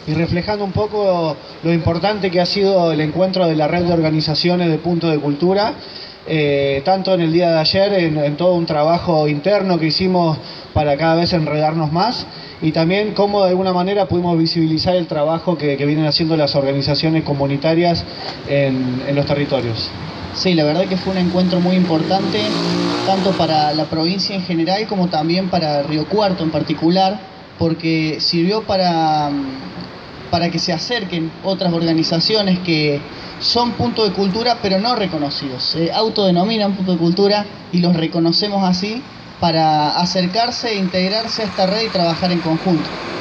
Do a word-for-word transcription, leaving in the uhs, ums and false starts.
y reflejando un poco lo importante que ha sido el encuentro de la red de organizaciones de Punto de Cultura, eh, tanto en el día de ayer, en, en todo un trabajo interno que hicimos para cada vez enredarnos más, y también cómo de alguna manera pudimos visibilizar el trabajo que, que vienen haciendo las organizaciones comunitarias en, en los territorios. Sí, la verdad que fue un encuentro muy importante, tanto para la provincia en general como también para Río Cuarto en particular, porque sirvió para, para que se acerquen otras organizaciones que son Punto de Cultura pero no reconocidos. Se autodenominan Punto de Cultura y los reconocemos así para acercarse e integrarse a esta red y trabajar en conjunto.